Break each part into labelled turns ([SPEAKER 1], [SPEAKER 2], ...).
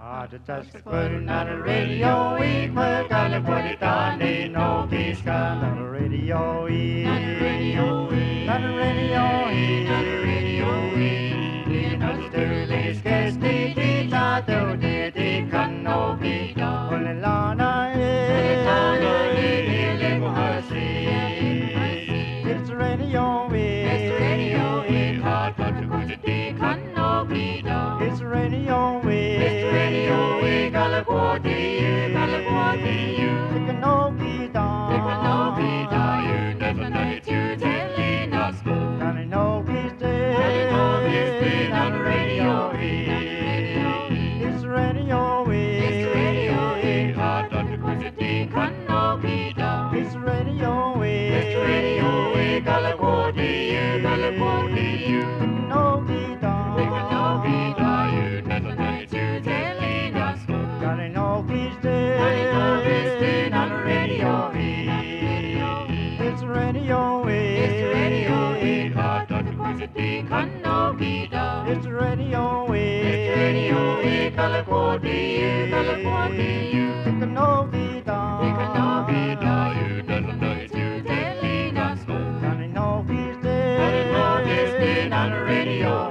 [SPEAKER 1] Just putting on the radio, we gotta put it on the no peace gun on the radio, on the radio, on the radio, on the radio, in the sterling sketch, the tato, the can no be done. Only Lana, it's the radio, it's the radio, hard but to go to the can no be done. It's the radio, It's radio, California, California, take a no be down. Take a no be down, you doesn't know it's you telling us. Johnny no he's dead. Johnny no he's dead on the radio.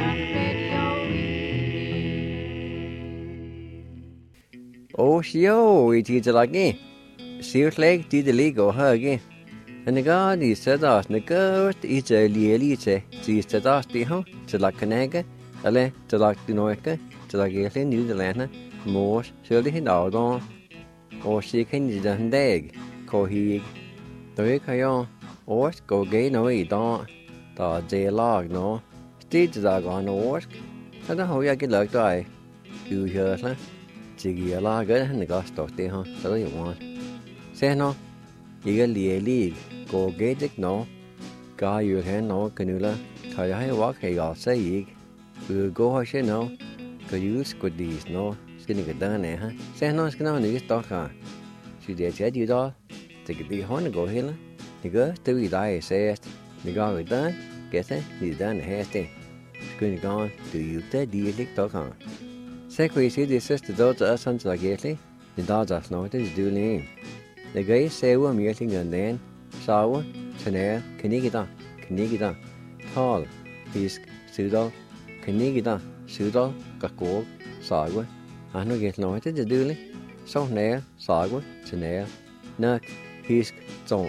[SPEAKER 2] Oh, yo, it is like seriously, did the legal hug. And the god is said us, the ghost is a lielite, sees the dusty home, to like Canaga, ale, to like the Noika, to like Galen, New Zealand, Morse, surely he died on, or she can do the dag, call he, the Kayon, or go gay no eat on, the day log no, stay to dog on the work, and the whole get like die, you hear, Jiggy a log, and the ghost of the home, so you want. Say no. Iga lielig go gejek no ga yu hen no kanula thai hai wak he ga sai ik u go ha she no ka use ko dis no skin ga dan ne ha se no skin no ni sto ka si de che di do te ga di hon go hela ni ga tu i dai se ni ga ga dan ke se ni dan he ste skin ga tu yu te di lik to ka se ko si di sister do ta san la getli ni da das no te du ni the guy say we're meeting and then saw Chanel, Canigida, tall, Fisk, Sudal, Canigida, Sudal, Gakog, Sagwa, I know get no to the duly, so nair, Sagwa, Chanel, Nuck, Fisk, Zonk,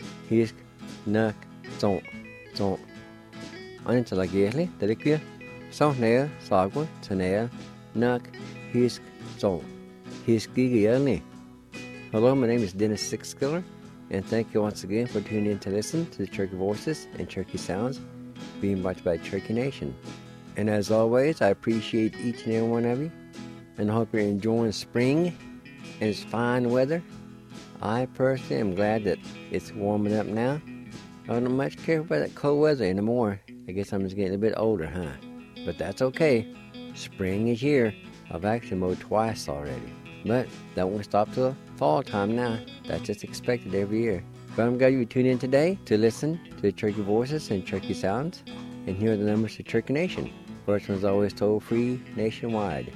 [SPEAKER 2] Nuck, Zonk. Until I gately, the liquor, so nair, Sagwa, Chanel, Nuck, Fisk, Zonk, Fisk Gigi. Hello, my name is Dennis Sixskiller, and thank you once again for tuning in to listen to the Cherokee Voices and Cherokee Sounds being brought by Cherokee Nation. And as always, I appreciate each and every one of you, and I hope you're enjoying spring and it's fine weather. I personally am glad that it's warming up now. I don't much care about that cold weather anymore. I guess I'm just getting a bit older, huh? But that's okay. Spring is here. I've actually mowed twice already. But that won't stop till fall time now. That's just expected every year. But I'm glad you tuned in today to listen to the Cherokee Voices and Cherokee Sounds and hear the numbers to Cherokee Nation. First one's always toll free nationwide.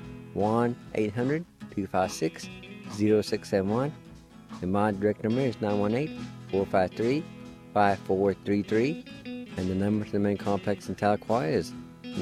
[SPEAKER 2] 1-800-256-0671. And my direct number is 918-453-5433. And the number to the main complex in Tahlequah is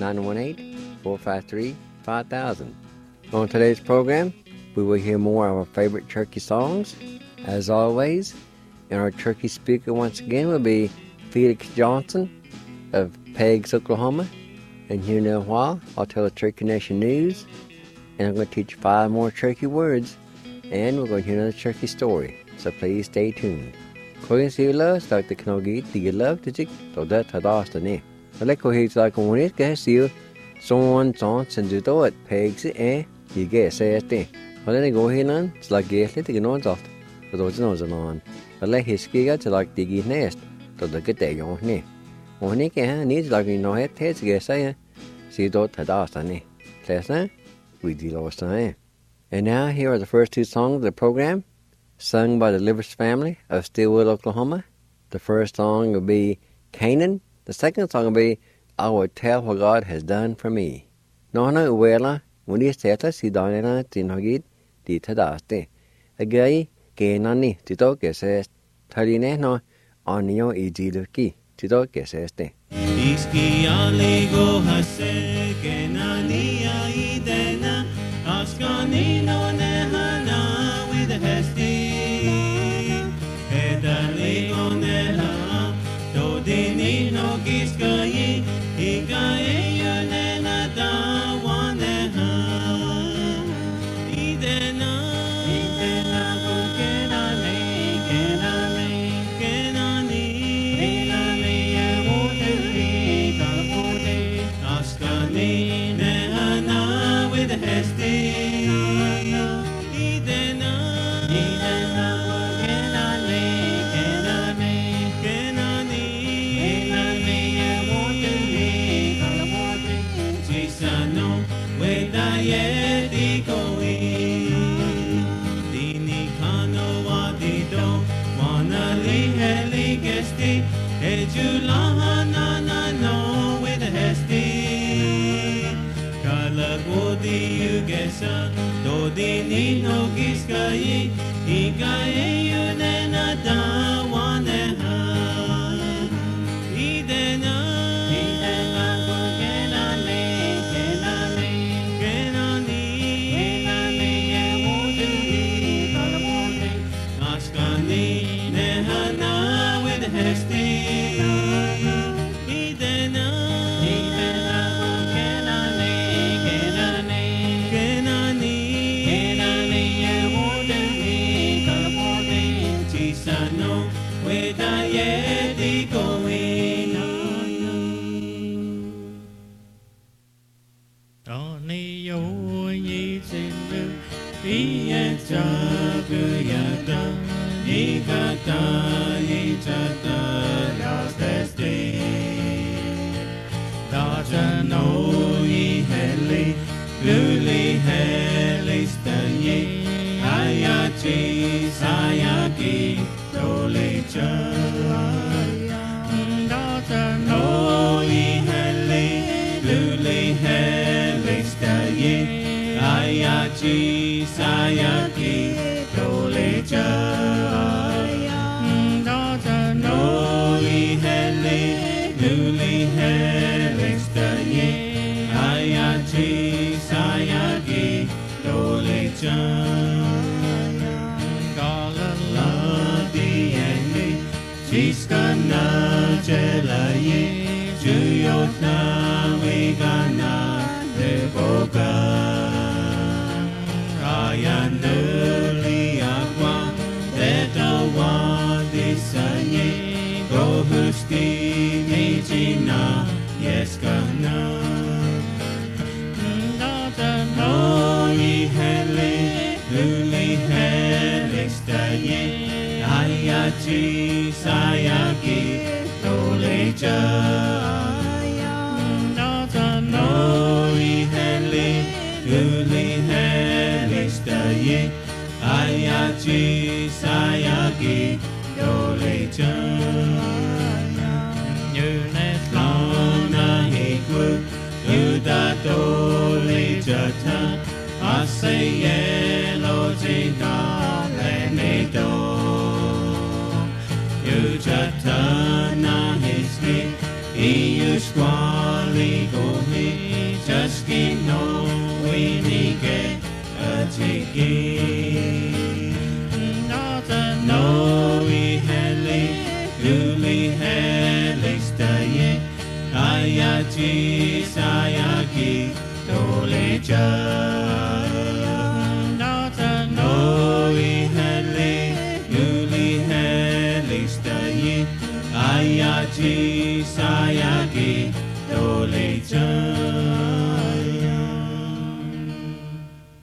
[SPEAKER 2] 918-453-5000. On today's program, we will hear more of our favorite Cherokee songs. As always, and our Cherokee speaker once again will be Felix Johnson of Peggs, Oklahoma. And here in a while, I'll tell the Cherokee Nation news, and I'm going to teach 5 more Cherokee words, and we're going to hear another Cherokee story. So please stay tuned. Koin si lo start the knogi the love to tik to that hadasta ne. Like ko he's like on it guys you someone chance and do it Peggs you get say it. Well, then go here and it's like get it on off. But those knows on. But like his skiga to like diggy nest to the get there on ne. On it can needs like no head heads get say see dot hadasta ne. Listen, we did last time. And now here are the first 2 songs of the program, sung by the Livers family of Stillwood, Oklahoma. The first song will be Canaan. The second song will be I Will Tell What God Has Done For Me. No, uwela, when he set us, he done it in Hogit, the Tadaste. A guy, Gainani, Titoke says, Taline no, on your Idiluki, Titoke says.
[SPEAKER 3] Iski aligo hase, Gainania idena, Ascanino nehana with a hesti. Edaligo neha, Dodinino giskai, Igae yunena da waneha. Idena, Dodini no giskai, Igae yunena da waneha. Idena, Genani, Askani, Nehana with Hesti. Luli helistaye, Ayachi sayaki dolecha. No heli, Luli helistaye, Ayachi sayaki dolecha. No heli, Luli helistaye, Ayachi sayagi dolechan. Galala dieni, Chiskana jelaye, Juyotna wigana deboga. Ayanuli aqua, Detawa disaye, Gohusti mijina, Yeskana. Luli helistaye, Ayachi sayagi dolecha. Luli helistaye, Ayachi sayagi dolecha. Lona hiku, Yuda dolecha ta. Asaye lojika lenedo, Yujatana hiski, Iyushkwali gohi, Jaskino winike atiki. No iheli, Luli helistaye, Ayachi sayaki dolecha. Ayachi sayagi dolechan.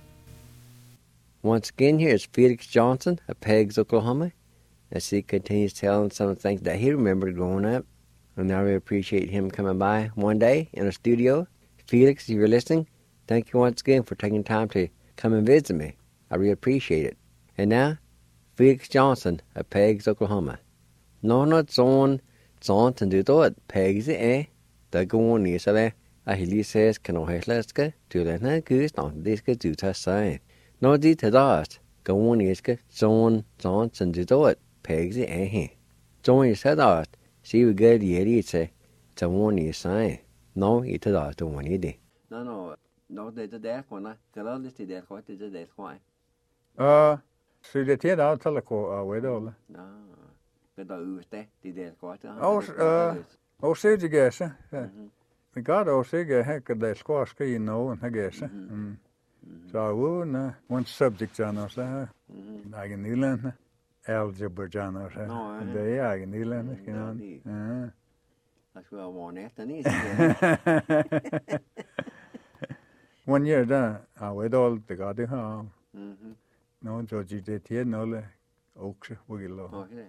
[SPEAKER 2] Once again, here is Felix Johnson of Peggs, Oklahoma, as he continues telling some of the things that he remembered growing up. And I really appreciate him coming by one day in our studio. Felix, if you're listening, thank you once again for taking time to come and visit me. I really appreciate it. And now, Felix Johnson of Peggs, Oklahoma. No, not zone and do it. Peggs, the go on, is it? Ahili says can o heslaska to the na goose on this get to ta sign. No di to that. Go on iska John and the dot pegs it eh. John is said that she will get the elite to one is sign. No it that to one idea. No they did that one. The other did that what did that why.
[SPEAKER 1] Så det tid av talako vedol.
[SPEAKER 2] No. Good ute did that what.
[SPEAKER 1] Og så det gæse. Det går også ikke hække det skåske i nogen her gæse. Så uden one subject journal så egen Nyland. Algebra journal så. Det er egen Nyland,
[SPEAKER 2] Ja. That's what I want after this.
[SPEAKER 1] 1 year da vedol det går det her. No så det tid nolle også vil lo.
[SPEAKER 2] Okay.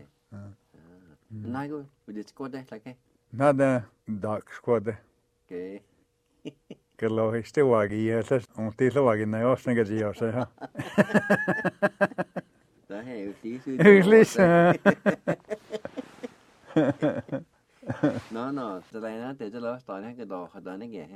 [SPEAKER 2] Nej gå, vi det går det like.
[SPEAKER 1] Nada dark squad.
[SPEAKER 2] Okay.
[SPEAKER 1] Que lo este wagi esa un tilo wagi na os nega ji os ha.
[SPEAKER 2] Da hey,
[SPEAKER 1] English.
[SPEAKER 2] No, det der det der står der kan dog har den ikke.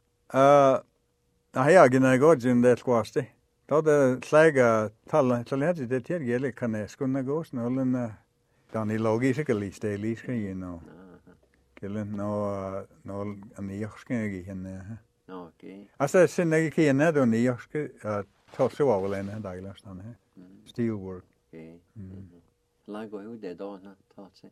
[SPEAKER 1] Ja, gina go jin det squaste. Da det slæga tal så lærte det til gele kan jeg skulle gå snollen dan i logiske liste you know. Kellen no aniyskege henne.
[SPEAKER 2] Okay.
[SPEAKER 1] Altså sinne ikke henne då niyske tosse var vel en daglig stand her. Steel work.
[SPEAKER 2] Okay. Lago ud det då na tatse.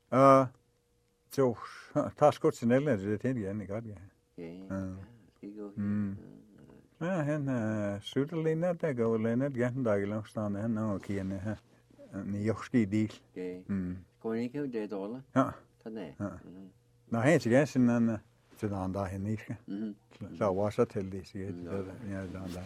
[SPEAKER 1] Så tas godt snelle det til igen ikke godt ja.
[SPEAKER 2] Okay. Skal gå.
[SPEAKER 1] Ja, han sutelina der går lennet igen daglig stand her no kende her. Niyske deal.
[SPEAKER 2] Okay. Går ikke ud det då?
[SPEAKER 1] Ja.
[SPEAKER 2] Sådan.
[SPEAKER 1] Nå, helt til gæsten, han til den der henne ikke. Så var så til det, siger ja, den der.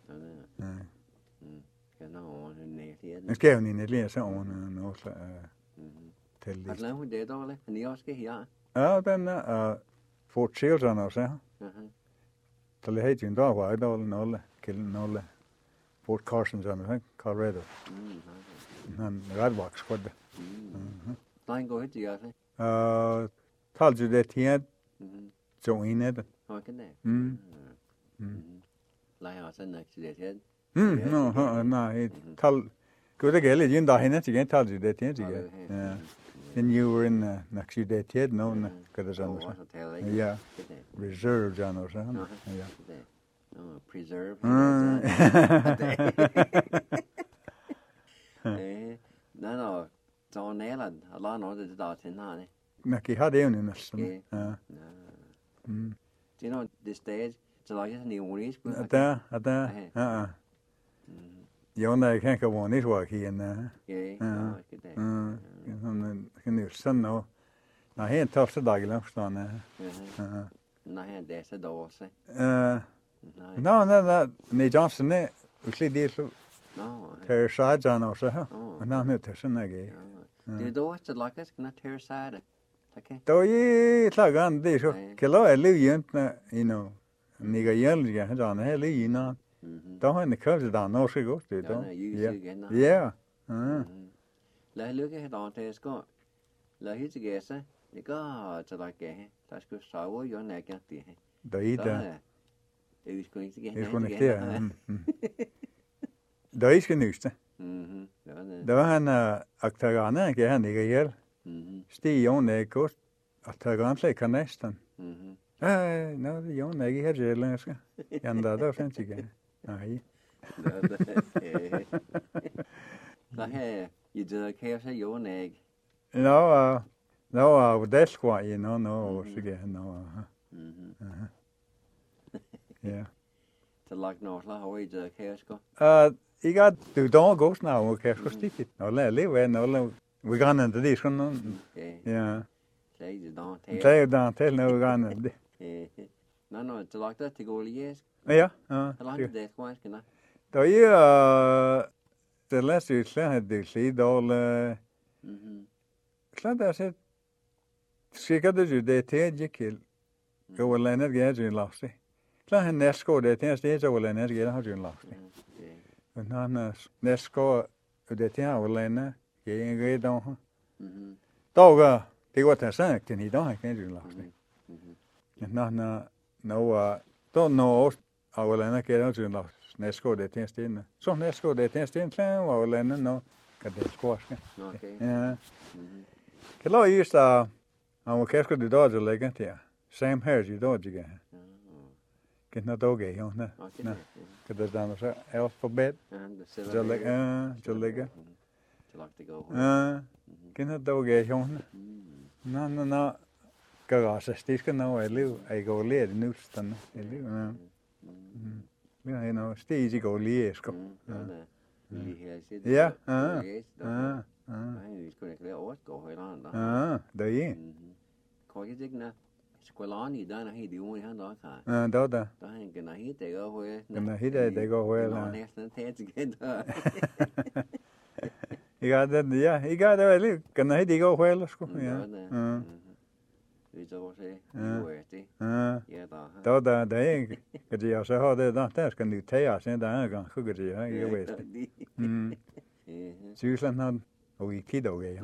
[SPEAKER 2] Kan nå over den næste.
[SPEAKER 1] Men skal hun ikke læse over noget til det.
[SPEAKER 2] Har lavet hun det dårligt? Han er også her.
[SPEAKER 1] Ja, den er for children også. Så det hedder en dag var det dårligt nåle, kilden nåle. Fort Carson sådan, Colorado. Han ret vaks for det.
[SPEAKER 2] Nej, går ikke det.
[SPEAKER 1] Talte det til så en af det.
[SPEAKER 2] Okay, det. Leger også en aktivitet.
[SPEAKER 1] Nej, tal. Good again, you know, henne til talte det til igen. Ja. Then you were in aktivitet no, kan det sådan. Ja. Reserve journal så. Ja.
[SPEAKER 2] Preserve. No. Så nælen, alla noget det der til nej.
[SPEAKER 1] Nække har det jo næsten. Ja.
[SPEAKER 2] Det er noget det sted, så der er sådan en ironisk.
[SPEAKER 1] Der. Ja. Jo, nej, kan ikke være nyt work her.
[SPEAKER 2] Ja.
[SPEAKER 1] Kan jo sådan noget. Nej, helt tofte dag langt stående.
[SPEAKER 2] Nej, det er så dårligt.
[SPEAKER 1] Nej, Johnson er utslig det så. Ter side John også her. Men han er til sådan ikke.
[SPEAKER 2] Det er dårligt, så lakker skal ter side. Okay.
[SPEAKER 1] Då är slagan det så. Kelo är lugnt, you know. Niga hjälga han har hela innan. Då har han kört det nå så gott det då. Ja.
[SPEAKER 2] La lukke her då det ska. La hit gæse. Det går så der kan. Der skal sove jo nækker det.
[SPEAKER 1] Då är det.
[SPEAKER 2] Det er sgu ikke igen.
[SPEAKER 1] Det er sgu ikke det. Då är det nyste. Då han aktarana kan han ikke hjælp. Stig Jon er godt, at tage grænsle kan næsten. Nå, det Jon er ikke her til længere. Jan, der er fandt igen. Nej.
[SPEAKER 2] Der her, I det kan jeg sige Jon er ikke.
[SPEAKER 1] Nå, det skal jeg nå, så kan han nå. Ja.
[SPEAKER 2] Så lagt noget slag over I det kan jeg sgu.
[SPEAKER 1] Ikke at du dog går snart, og kan jeg sgu stikke. Nå, lad leve af, nå, vi kan ikke det sådan noget. Ja. Det er da til noget gerne.
[SPEAKER 2] Nå, det lagt det til gå lige.
[SPEAKER 1] Ja.
[SPEAKER 2] Det skal jeg nå.
[SPEAKER 1] Der er det læste slet det slet dårligt. Slet der så skal det til ikke. Gå landet gerne laste. Klar han næstgår det til stedet så landet gerne har jo laste. Men han næstgår det til har landet. Jeg er ikke dog. Dog det går til sagt den i dag kan du laste. Nå
[SPEAKER 4] no, don't know. I will not get out to the Nesco de Testin. So Nesco de Testin, I will learn no. Got the squash.
[SPEAKER 2] Okay.
[SPEAKER 4] Yeah. Hello, used I will catch the dodge like it here. Same hairs you dodge again. Get not dog, you know. No. Get the down the alphabet.
[SPEAKER 2] And the silver.
[SPEAKER 4] Jolliga.
[SPEAKER 2] To like to go.
[SPEAKER 4] Get not dog, you know. No. Garage, stiske now I live. I go late in Newston. I live. Ja, you know, steeds go liesko. Ja.
[SPEAKER 2] Vi skulle ikke lade året gå højt an.
[SPEAKER 4] Det er.
[SPEAKER 2] Kan jeg ikke, skolani, der er helt i ugen, han der kan.
[SPEAKER 4] Da.
[SPEAKER 2] Der er en genahit, der går højt.
[SPEAKER 4] Det går højt.
[SPEAKER 2] Nå, næsten tæt igen der.
[SPEAKER 4] I got det vel. Genahit, det går højt, sko.
[SPEAKER 2] Ja. Vi så se. Det. Ja,
[SPEAKER 4] der. Da, det er ikke. Kan jeg så har det der skal du tage sen der er gang. Kunne det jeg ved. Tyskland har og i kiddo ja.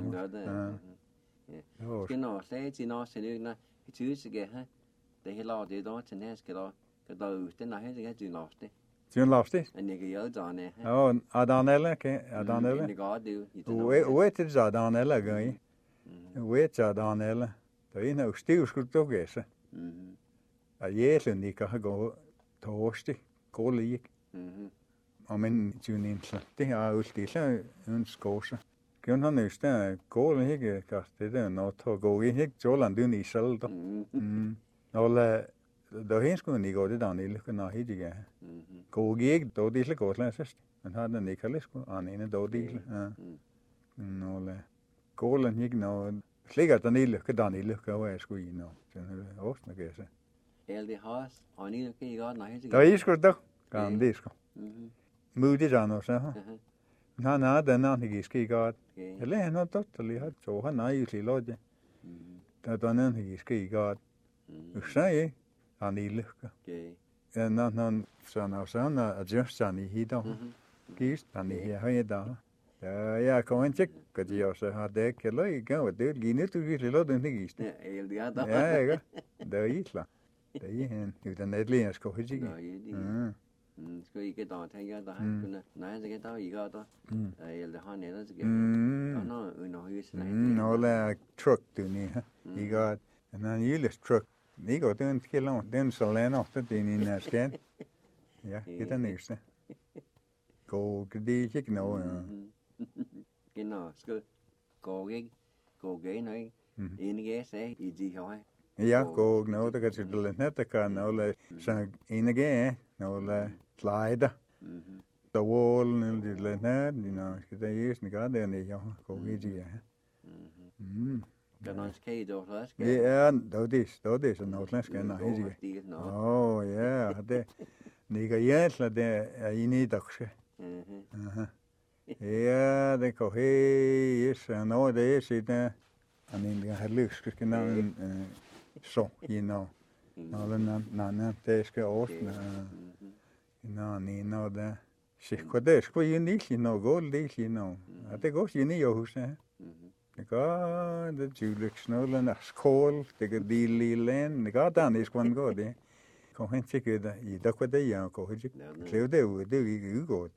[SPEAKER 2] Skal nå sige til når sen ikke i tyske ha. Det hele det der til næste der. Kan der ud den her det kan du nå det.
[SPEAKER 4] Syn lavstigt.
[SPEAKER 2] En ikke jo der ne.
[SPEAKER 4] Ja, Adanelle, Adanelle.
[SPEAKER 2] Det går det
[SPEAKER 4] Hoe det så Adanelle gang. Hoe det Adanelle. Det er en stiv skulle du gæse. At jælen ikke har gået torstig, går lige. Og men tunin så det er jo så en skåse. Kan han ikke der går ikke kast det der når tog gå ikke Joland du i selv der. Når der hen skulle ikke gå det der nede kan have det ja. Gå ikke dog det går slet. Men har den ikke læst på an en dog det. Når går ikke når slikker der nede kan der nede kan være sgu i når. Den også kan jeg se.
[SPEAKER 2] Det has og nede kan godt nej det.
[SPEAKER 4] Der er sgu der. Kan det sgu. Modigt han også. Han har den anden ski godt. Eller han har totally hat så han er jo lige lodde. Der den anden ski godt. Du siger han i lykke. Ja, når sådan og sådan at just sådan i hitter. Gist han i her der. Ja, jeg kommer ikke at de også har det eller ikke og det lige nu du lige lodde den gist. Ja, ikke. Det er isla. Det er han. Det er net lige skal ikke. Skal ikke der tænke der han kunne. Nej, det kan der ikke der. Eller han er der til. Nå, hus. Nå, la truck du ne. I got and then you list truck. Ni går den skiller. Den så lander ofte den i næsten. Ja, det er næste. Gå det ikke noget.
[SPEAKER 2] Genau, skal gå ikke. Gå igen ikke. Enige sagde i de her.
[SPEAKER 4] Ja, gå noget der kan til det net der kan noget så enige noget slider. The wall and the net, you know, skal der er sådan godt der nede, ja, gå ikke ja.
[SPEAKER 2] Der er skæg der også.
[SPEAKER 4] Ja, det er så noget slet skal nej ikke. Ja, det nikker jæsla der er inde i dagse. Ja, det går helt så noget det er sit der. Han egentlig har lyst skal navn så, you know. Nå, det skal også. Nå, Nino der. Sikkert det skulle jo ikke noget godt lige nu. Det går jo ikke hos her. Det går det juleksnålen er skål, det går lille land, det går der ikke skulle gå det. Kom hen til det i der kunne det jeg går ikke. Klæde det ud, det er ikke godt.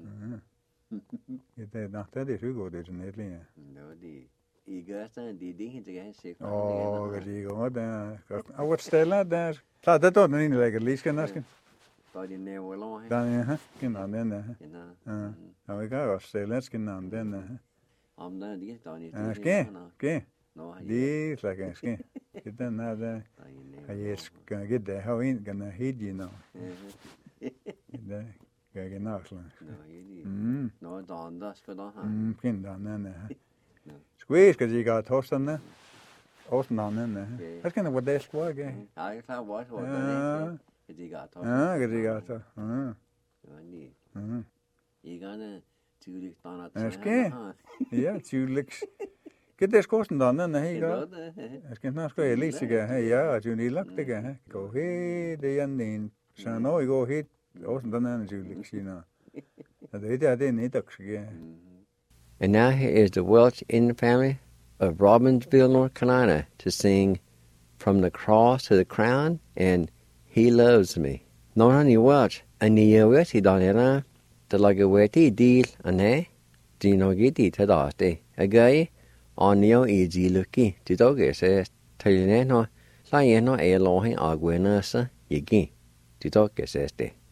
[SPEAKER 4] Det er nok det er godt det sådan lidt.
[SPEAKER 2] Nå det I gør sådan det helt til sikkert.
[SPEAKER 4] Det går der. Og hvad stiller der? Så det er den ene lækker lige skal næsten.
[SPEAKER 2] Der de næver lå her.
[SPEAKER 4] Der genau den der. Og vi kan også stille skal den der.
[SPEAKER 2] Om der de der ni.
[SPEAKER 4] Skal. Det slags skal. Det den der. Jeg skal get der how in kan helt you know. Det kan jeg nok så.
[SPEAKER 2] Nå der skal der have.
[SPEAKER 4] Find den der. Skal de godt hosten der. Hosten der. Hvad skal det være skal ikke?
[SPEAKER 2] Ja, jeg klar hvor det. Det gato.
[SPEAKER 4] Det gato.
[SPEAKER 2] I gerne tydeligt der
[SPEAKER 4] ja, tydeligt. Kan det skosten der den her godt? Jeg skal nok skal jeg læse det her. Ja, du lige lagt det her. Gå helt det er en så når I går helt også den anden tydeligt siger. Så det er det net også.
[SPEAKER 2] And now here is the Welch Indian family of Robbinsville, North Carolina, to sing From the Cross to the Crown and He loves me. Nó honey watch, and you wet he done it, the like a wetty deal, and eh? Do no get it at all, a guy on your easy looky, the dog says, tell you no, lie no a long agwena, ye gin, the dog says,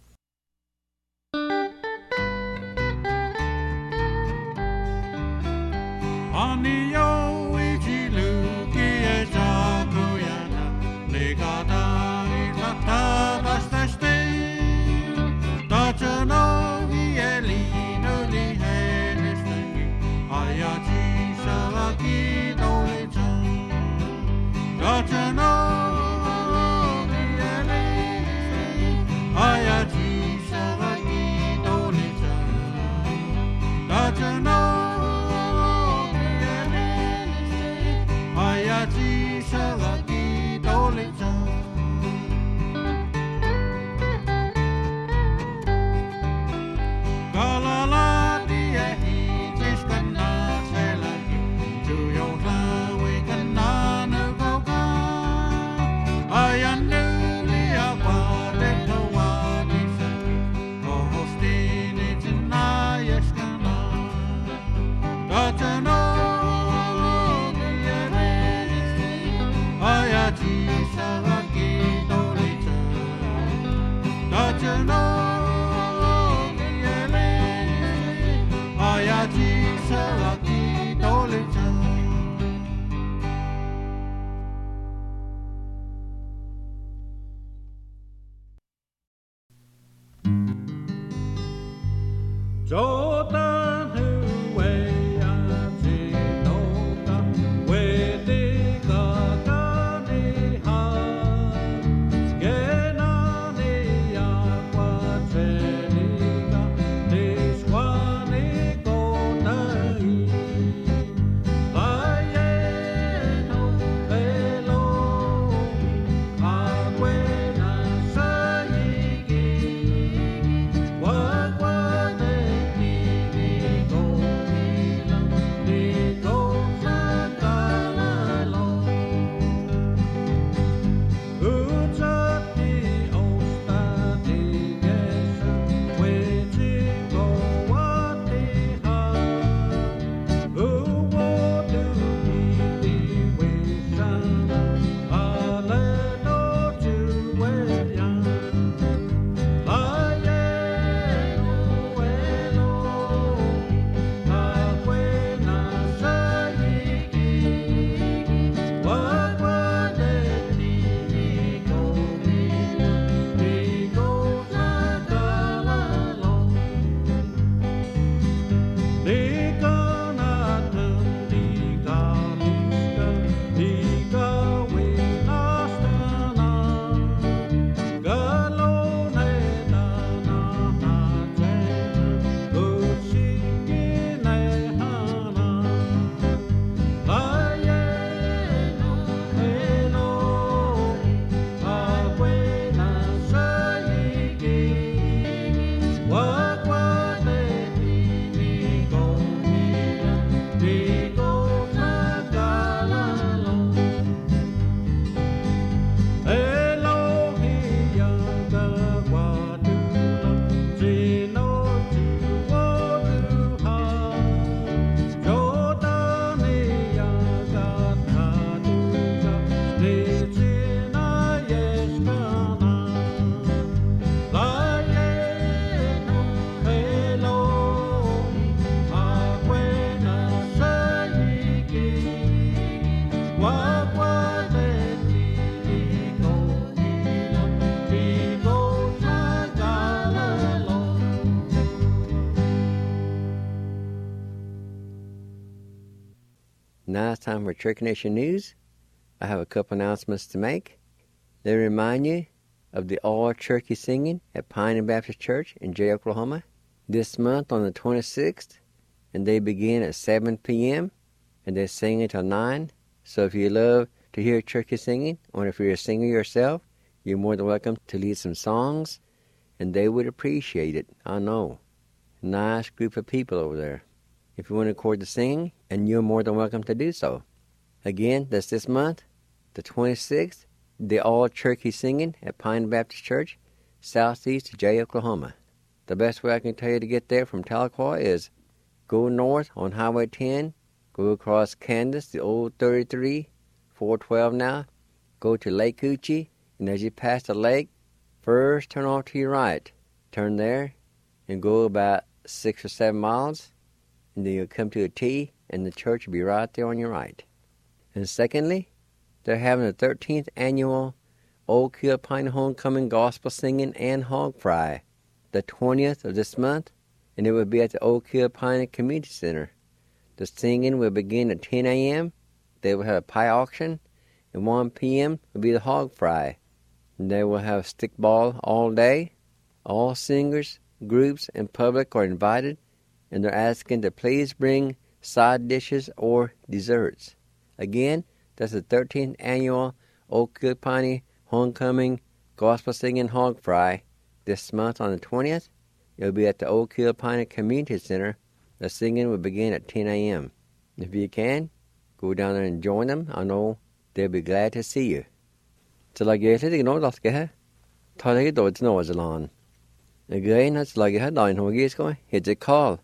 [SPEAKER 2] Now it's time for Cherokee Nation News. I have a couple announcements to make. They remind you of the all-Cherokee singing at Pioneer Baptist Church in Jay, Oklahoma, this month on the 26th, and they begin at 7 p.m., and they sing until 9. So if you love to hear Cherokee singing, or if you're a singer yourself, you're more than welcome to lead some songs, and they would appreciate it, I know. Nice group of people over there. If you want to record the singing, and you're more than welcome to do so. Again, that's this month, the 26th, the all-turkey singing at Pine Baptist Church, southeast of Jay, Oklahoma. The best way I can tell you to get there from Tahlequah is go north on Highway 10, go across Candace, the old 33, 412 now, go to Lake Uchi, and as you pass the lake, first turn off to your right. Turn there and go about 6 or 7 miles, and then you'll come to a T, and the church will be right there on your right. And secondly, they're having the 13th annual Old Kill Piney Homecoming Gospel Singing and Hog Fry, the 20th of this month, and it will be at the Old Kill Piney Community Center. The singing will begin at 10 a.m. They will have a pie auction, and 1 p.m. will be the hog fry. And they will have stickball all day. All singers, groups, and public are invited, and they're asking to please bring side dishes or desserts. Again, that's the 13th annual Old Kill Piney Homecoming Gospel Singing Hog Fry this month on the 20th. It will be at the Old Kill Piney Community Center. The singing will begin at 10 a.m. If you can, go down there and join them. I know they'll be glad to see you. Til la gete dig nå dat gehe. Ta deg dod nå zalan. Again has la gehe dain hogis go. It's a call.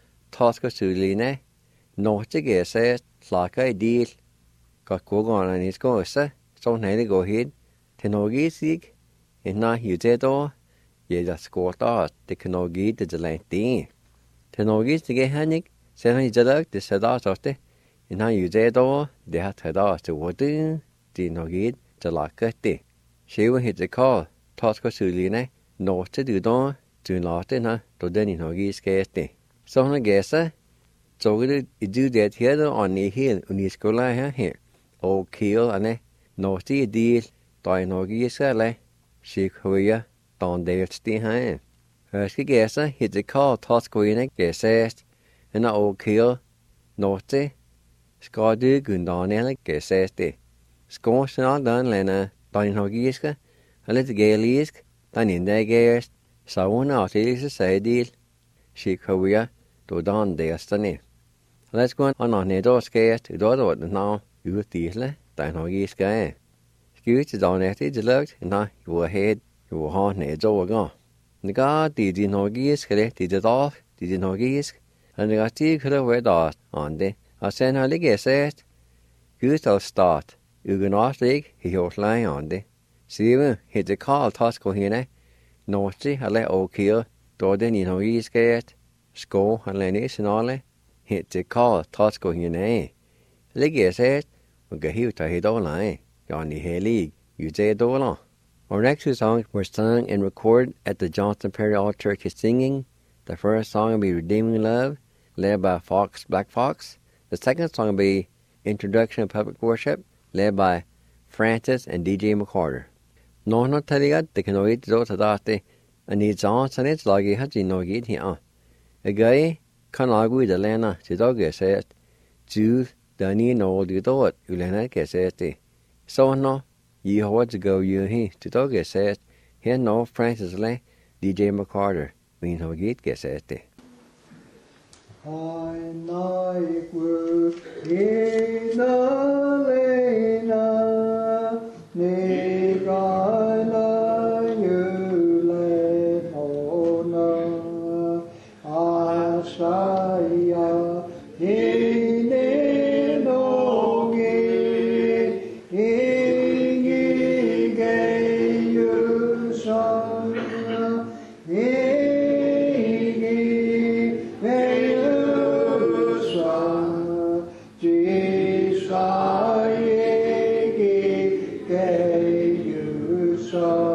[SPEAKER 2] Taska suline. No to ge say slaka deal. Got go on and is go sa. So nei go hid. Tenogi sig. In na hute do. Ye da skota de knogi de zelenti. Tenogi to ge hanik. Sen han jalak de sada sote. In na hute do. De hat hada to wodin. De nogid. To like it. She will hit the call. Taska suline. No to do don. Do not in her. To den in hogi skate. So on a guessa. So we do that here on the hill. Uniskola here. Old kill and no see deal. Dine hogi skale. She koya. Don there stay hand. Herski guessa hit the call. Taska in a guessest. And the old kill. No see. Skadu gundan guessest. Skål snart den lenne, den hogiske, og lidt gælisk, den indagæst, så hun har til sig sagdil, skikhovia, du dan desterne. Let's go on nedårskæst, udårdet den nav, udtisle, den hogiske af. Skjøt til dagen efter det lugt, nej, jo er hed, jo har nedårgå. Nega, din hogiske, det dag, din hogisk, og nega stig kunne være dag, ande, og sen har ligge sæst, Gud al start. Ugenastig, he was lying on the. Sive, hit the call Tosco hine. Norty, a let old kill, Dorden in Hogi scared. Sco, and Lennis and all. Hit the call Tosco hine. Liggy said, we get here to hit all line. Johnny Haley, you say dollar. Our next two songs were sung and recorded at the Johnson Perry All Church Singing. The first song will be Redeeming Love, led by Fox Black Fox. The second song will be Introduction of Public Worship, led by Francis and DJ McCarter. No taligat the canoid do tadate and its aunts and its lagi haji no git here. A guy canagui the lena to dog said, Jew, Danny no do it, Ulena said. So no, ye hold to go you he to dog said, here no Francis le DJ McCarter, we no git said.
[SPEAKER 5] I like work in the lena, Nigala you let hona, Asaya in enogi, Ingi gay you son, Jesus,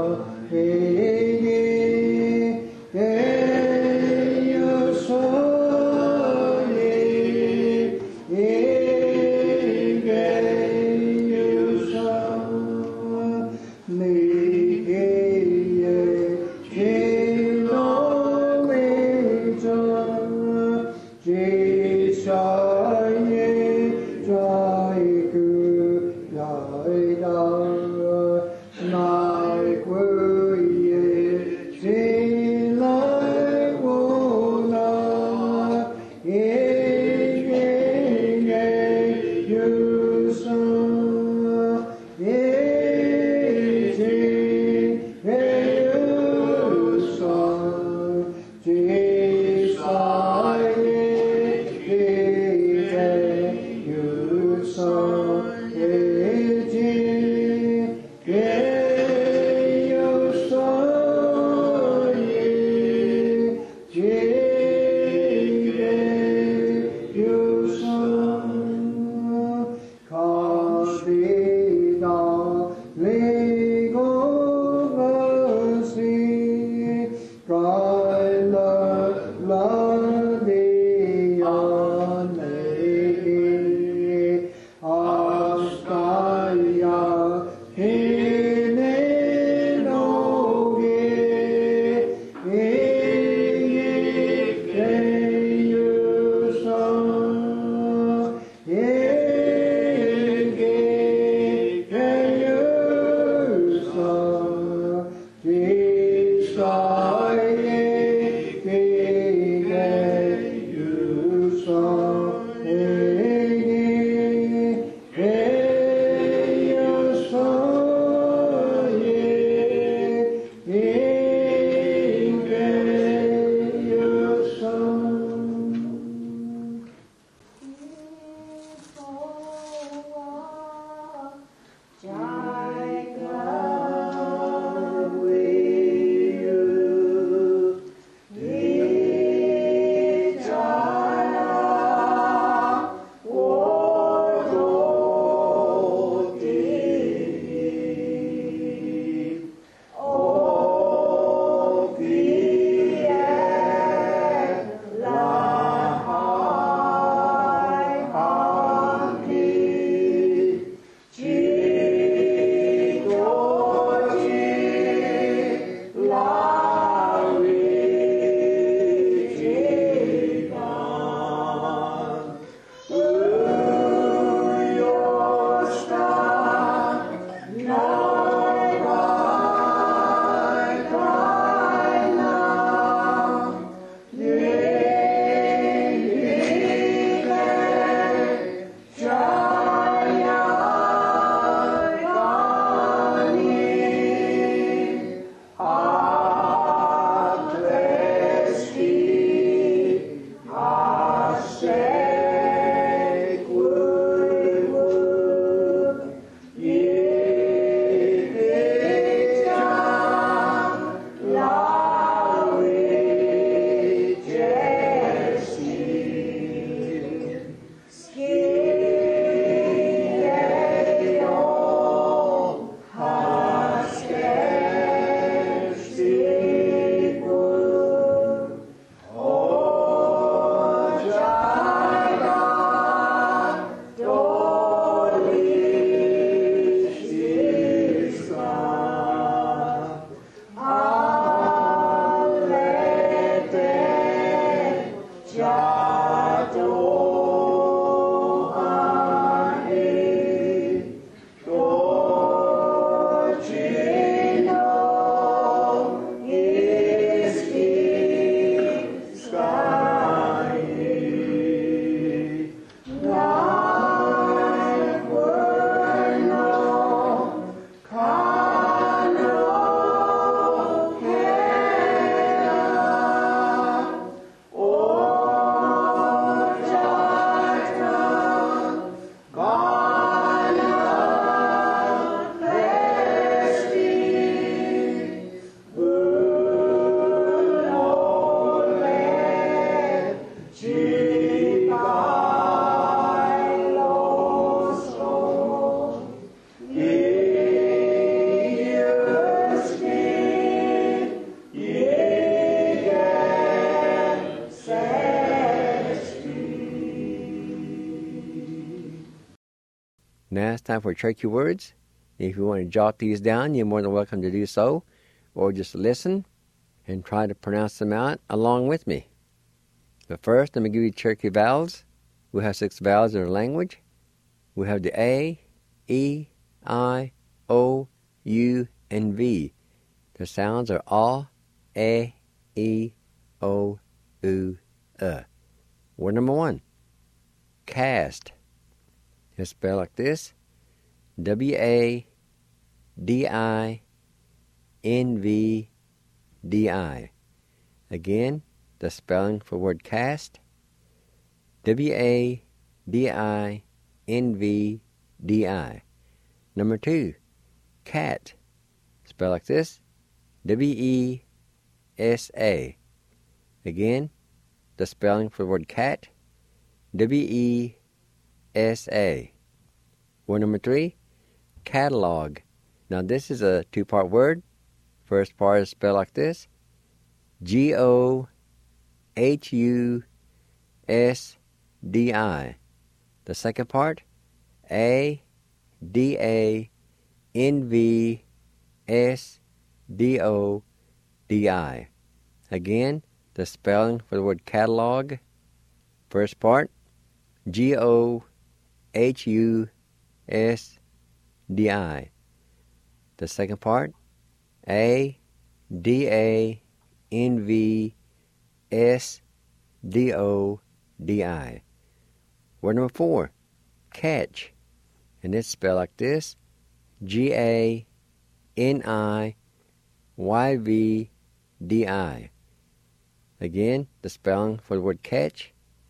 [SPEAKER 2] Now it's time for Cherokee words. If you want to jot these down, you're more than welcome to do so, or just listen and try to pronounce them out along with me. But first, let me give you Cherokee vowels. We have 6 vowels in our language. We have the A, E, I, O, U, and V. The sounds are A, E, I, O, U, Word number 1, cast. It's spelled like this: W-A-D-I-N-V-D-I. Again, the spelling for word cast: W-A-D-I-N-V-D-I. Number 2, cat. Spelled like this: W-E-S-A. Again, the spelling for the word cat: W-E-S-A. Word number 3, catalog. Now this is a 2-part word. First part is spelled like this: G-O-H-U-S-D-I. The second part: A-D-A-N-V-S-D-O-D-I. Again, the spelling for the word catalog. First part: G-O-H-U-S-D-I. The second part: A-D-A-N-V-S-D-O-D-I. Word number 4, catch. And it's spelled like this: G-A-N-I-Y-V-D-I. Again, the spelling for the word catch: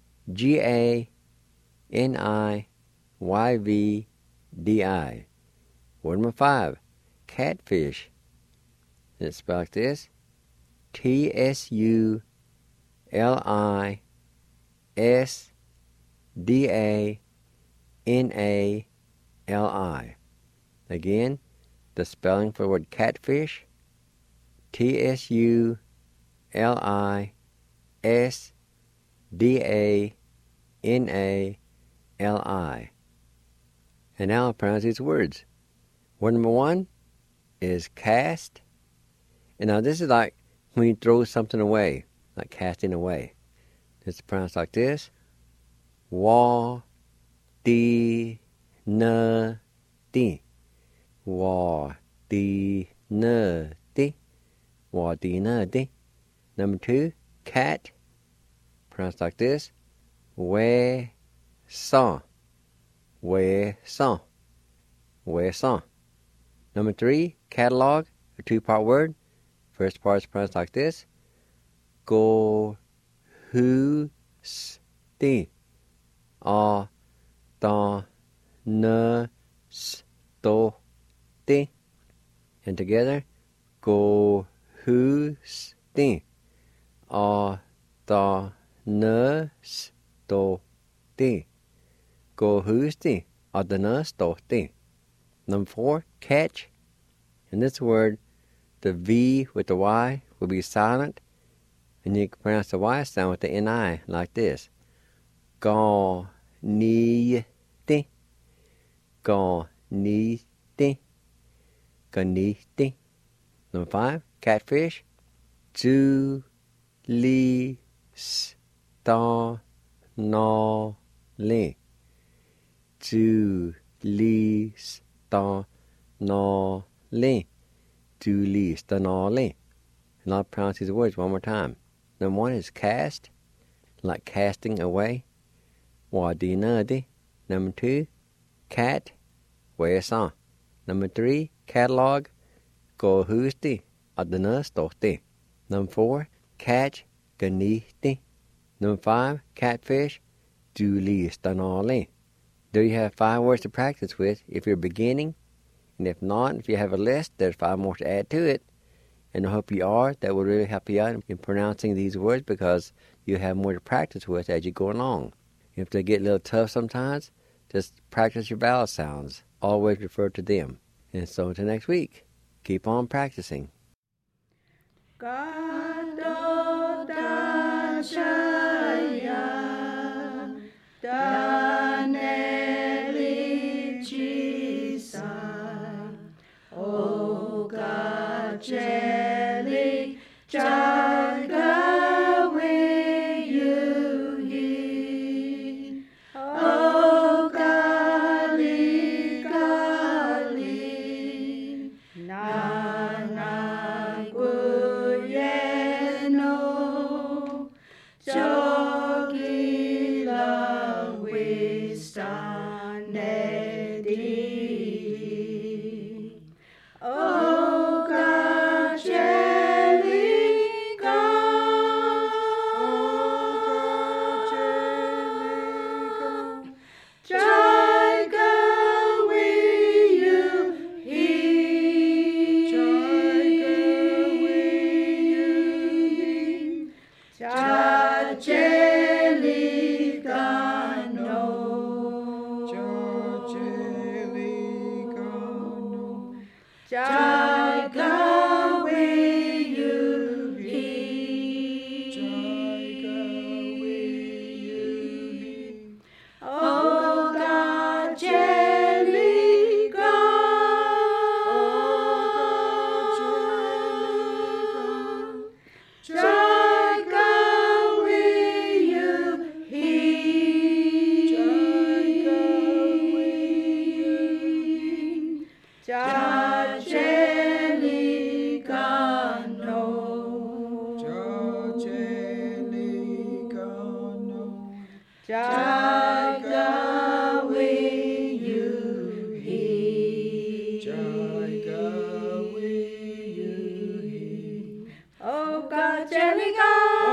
[SPEAKER 2] G-A-N-I-Y-V-D-I. Word number 5, catfish. And it's spelled like this: T-S-U-L-I-S-D-A-N-A-L-I. Again, the spelling for the word catfish: T-S-U-L-I-S-D-A-N-A-L-I. And now I'll pronounce these words. Word number 1 is cast. And now this is like when you throw something away, like casting away. It's pronounced like this: Wa-di-na-di. Wa-di-na-di. Wa-di-na-di. Number 2, cat. Pronounced like this: We-sa. We-sa. We-sa. Number 3, catalog, a 2-part word. First part is pronounced like this: Go-hu-sti. A-ta-na-sto-ti. And together: Go-hu-sti. A-ta-na-sto-ti. Go-hu-sti. A-ta-na-sto-ti. Number 4, catch. In this word, the V with the Y will be silent, and you can pronounce the Y sound with the N-I like this: Ga-ni-ti. Ga-ni-ti. Ga-ni-ti. Number 5, catfish. Ju-li-sta-na-li. Ju-li-sta-na-li. Ju-li-sta-na-li. And I'll pronounce these words one more time. Number 1 is cast, like casting away. Wa-di-na-di. Number 2, cat. We-sa. Number 3, catalog. Go-hu-sti. A-ta-na-sto-ti. Number 4, catch. Ga-ni-ti. Number 5, catfish. Ju-li-sta-na-li. There you have 5 words to practice with if you're beginning. And if not, if you have a list, there's 5 more to add to it. And I hope you are. That will really help you out in pronouncing these words because you have more to practice with as you go along. If they get a little tough sometimes, just practice your vowel sounds. Always refer to them. And so until next week, keep on practicing.
[SPEAKER 6] Danelici God, Jellica,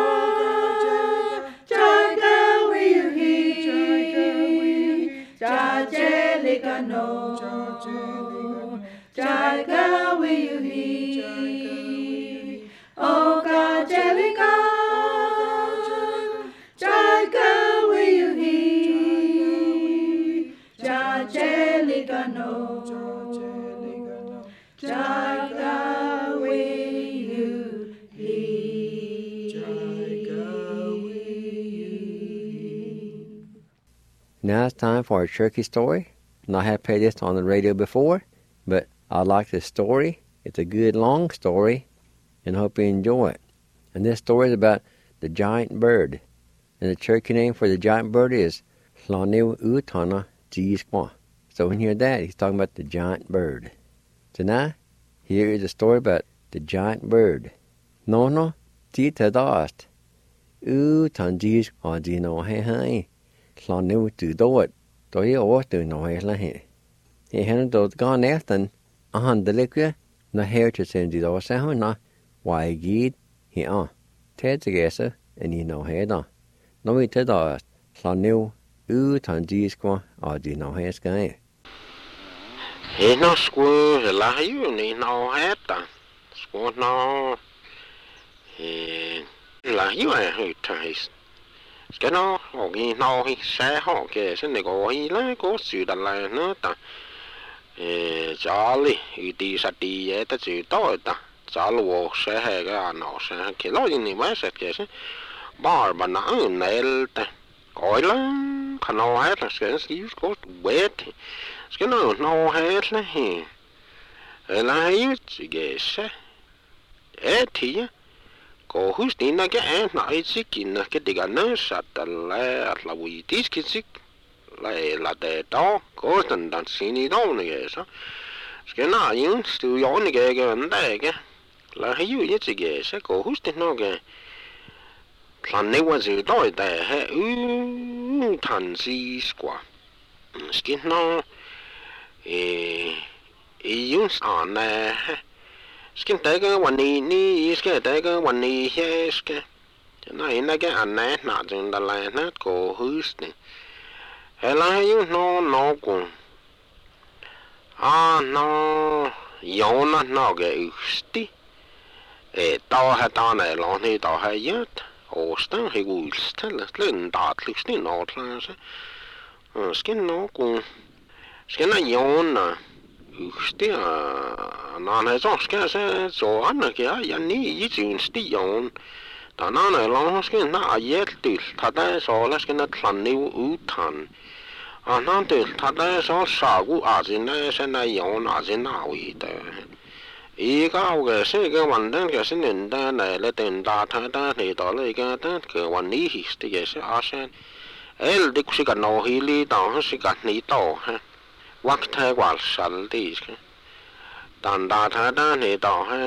[SPEAKER 6] Jellica, will you hear? Jellica, no. Jellica, will you hear? Oh God, Jellica, Jellica, will you hear? Jellica, no. Jellica, will you hear?
[SPEAKER 2] Now it's time for a turkey story. And I have played this on the radio before, but I like this story. It's a good long story, and hope you enjoy it. And this story is about the giant bird. And the turkey name for the giant bird is Hlanu Utana Jiskwa. So when you hear that, he's talking about the giant bird. So now, here is a story about the giant bird. No, tita dast. Utan Jiskwa Jino Hai. Hlanu Tu Doit. Tôi ở từ nói là hệ. Thì hắn tôi có nét tình, anh để cái nó heo cho xem gì đó sao nó vài ghi thì thế thì cái sao anh nó hết đó. Nó mới thế đó là nếu thằng gì qua ở gì nó hết cái.
[SPEAKER 7] Thì nó square là hiểu ni nó hết à. Square nó thì là hiểu hơi thay. Cái nó họ ghi nó hi xe họ cái xin này có hi lá có sự đặt lại nữa ta cho đi đi sát đi vậy ta chịu to ta cho lu xe hay cái nó xe cái lo gì này mới sẽ cái chứ bar mà nó này ta coi lắm khả năng hết là sẽ có wet cái nó hết là hiểu chỉ cái xe thì có hút tin là cái anh nói gì kín là cái điều nó sát là vui tí cái gì là để đó có từng đàn xin đi đâu này sao cái nào những sự gió này cái vấn đề cái là hay như thế cái sẽ có hút tin nó cái làm nếu mà sự đó để hay thành gì quá cái nó những sản này skin tới cái vấn đề ní cái tới cái vấn đề cái nó cái anh này nó chừng là nó có hút này hay là những nó cũng nó yếu nó cái sti tao hay tao này lo thì tao hay nhất Ostan hay gulst là lên đạt lúc này nó là skin nó cũng skin nó yếu nè sti nó này giống cái sẽ cho anh cái anh ní ý chuyện sti yếu ta nó này lo skin nó yết từ ta đây số là skin nó thành new ưu thành nó từ ta đây số sao cũng trên đây sẽ này yếu nó trên nào vậy đó ý cái sẽ cái vấn đề cái sẽ nên đây này là tiền ta thay ta thì đó là cái vấn đề thì cái sẽ asen đi cũng cái nó hi li đó sẽ cái ní đó ha vắt thay quả sẵn thì tàn ta thay ta thì đó ha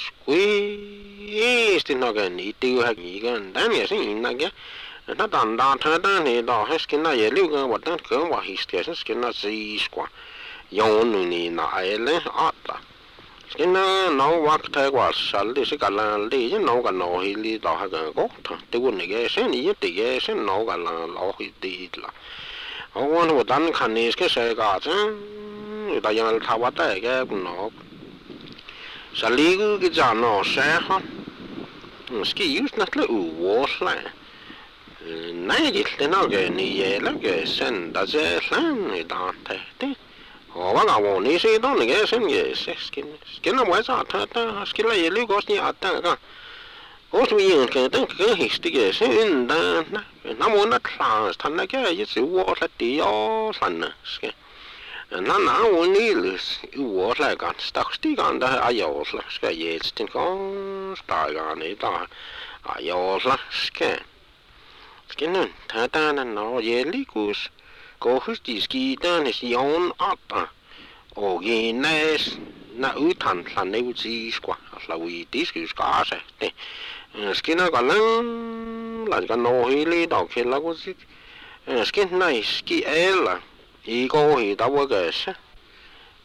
[SPEAKER 7] quý thì nó cái ní tiêu hay gì cái đấy là sẽ nhìn là cái nó tàn ta thay ta thì đó hết cái này giờ lưu cái vật đó cái vật history cái nó gì quá dùng nữa nè này lấy art cái nó vắt thay quả sẵn thì sẽ cả là đi chứ nó cả nó hi li đó hay cái gốc thôi tôi muốn cái sẽ ní thì cái sẽ nó cả là nó hi đi là ông nói đàn khăn này cái xe cả chứ người taยังtháo vắt cái nó xử lý cái chản nó xe hết cái use nó là ủ lại này thì nó cái này là cái sen đã dễ lắm người ta thấy thế họ bảo là này sẽ đó này cái sen cái nó mới ra ta cái là gì có gì à ta cả có gì cái history sẽ nó muốn nó là thành cái gì sự vô là tí ó thành cái nó muốn đi là vô lại cái stock tí cái đó ai yêu là cái gì thì con tài cái này ta ai yêu là cái này ta nó dễ lý có history ta này si on art organize na ưu thành là nếu gì quá là vì tí cái cả sẽ cái nó còn là cái nồi li đó khi là có gì cái này cái là ý cô thì tao có cái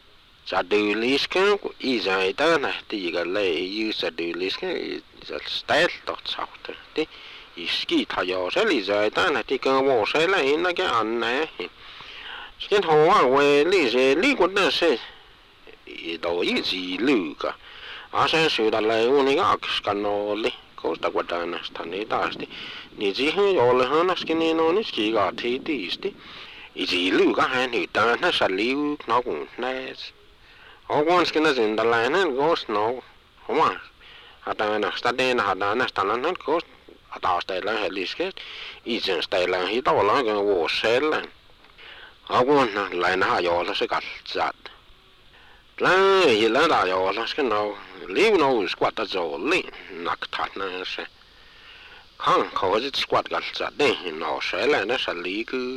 [SPEAKER 7] sa du lisken i sai ta na ti ga le yu sa du lisken sa stel dot sauta ti i ski ta yo sa li sai ta na ti ka wo sa la in na cái an na sken ho wa we li se li ko na se i do i ji lu ka a sa su da le un ga ka no le ko ta kwa ta na sta ni ta sti ni ji he yo le ha na sken ni no ni ski ga ti ti sti i ji lu ka ha ni ta na sa li no ku na Ogons kena zinda lainen ghost no. Homa. Atana stadena hadana stanan ghost. Ata stela heliske. Isen stela hita olla gan vuosellen. Ogon laina ha jolla se katsat. Plan hila da jolla sken no. Liv no squat at zolli. Naktatna se. Kan kozit squat katsat de no sellen se liku.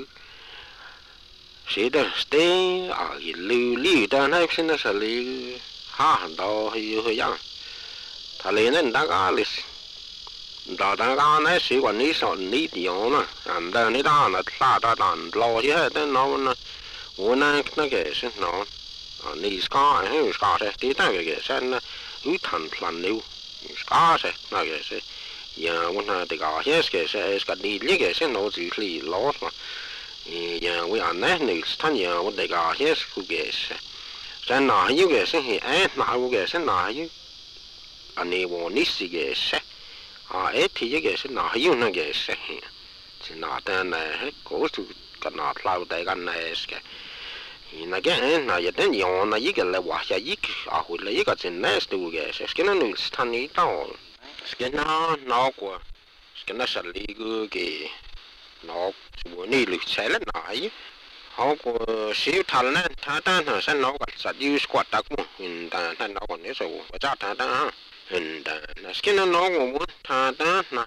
[SPEAKER 7] Sida stay a lu dan hai sin sa li ha do yu yang ta le nen da ga lis da ga na si quan ni so ni ti yo na an da ni da na ta da dan lo ye de no na wo na ke sin no ni ska he ska se ti ta ke sen na u tan plan ni ska se na ke se ya wo na de ga ye ke se ska ni li ke se no ji li lo ma ya we are next tan ya what they got yes who guess then na you guess he and na who guess na you ani wo ni si guess you guess na you na guess chỉ na tan he go to ka na lao dai kan na es ke na ge na ya den yo na yi ke le wa ya yi a hu le yi ka chen na stu guess ke na nu tan ni ta ke na ko ke na sa li gu ke nó ni lực sẽ là nãy họ có siêu thằng này thà ta nó sẽ nó còn sát yêu squat đặc mu hình ta nó còn nếu rồi và cha thà ta hình ta nó skin nó cũng muốn thà ta nè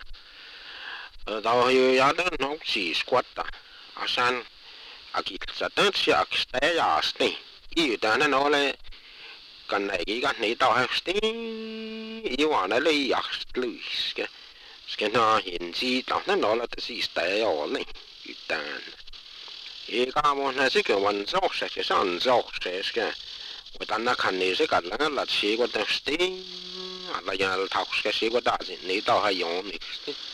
[SPEAKER 7] đầu yêu ya ta nó chỉ squat ta asan aki sát ta chỉ akste ya sti yêu ta nó lại cái này cái tao hay sti yêu anh ấy lấy yak lui cái cái nó hiện gì đó nó là cái gì đấy ở này tan cái món này sẽ cái vận dụng sẽ cái sản dụng sẽ cái và ta nó khăn này sẽ cái là chỉ có cái sting là nhà tháo cái chỉ có đại diện này tao hay dùng mix